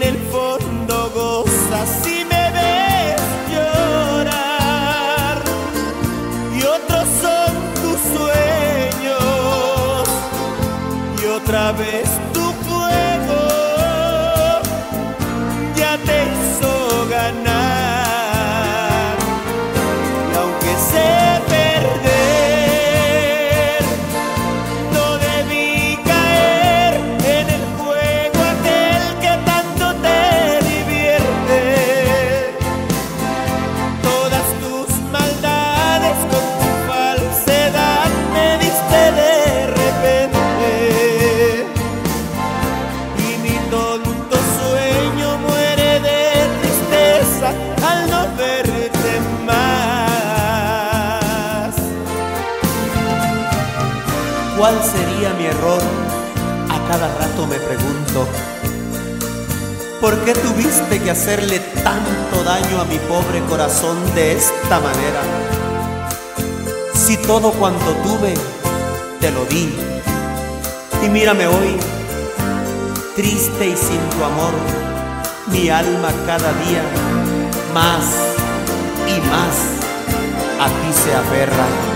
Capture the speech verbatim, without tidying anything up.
el fondo gozas si me ves llorar, y otros son tus sueños, y otra vez tu fuego ya te hizo ganar. Y aunque sé perder, no debí caer en el juego aquel que tanto te divierte. Todas tus maldades con tu falsedad me diste de repente, y mi tonto sueño muere de tristeza al no verte más. ¿Cuál sería mi error? A cada rato me pregunto. ¿Por qué tuviste que hacerle tanto daño a mi pobre corazón de esta manera? Si todo cuanto tuve te lo di, y mírame hoy, triste y sin tu amor, mi alma cada día más y más a ti se aferra.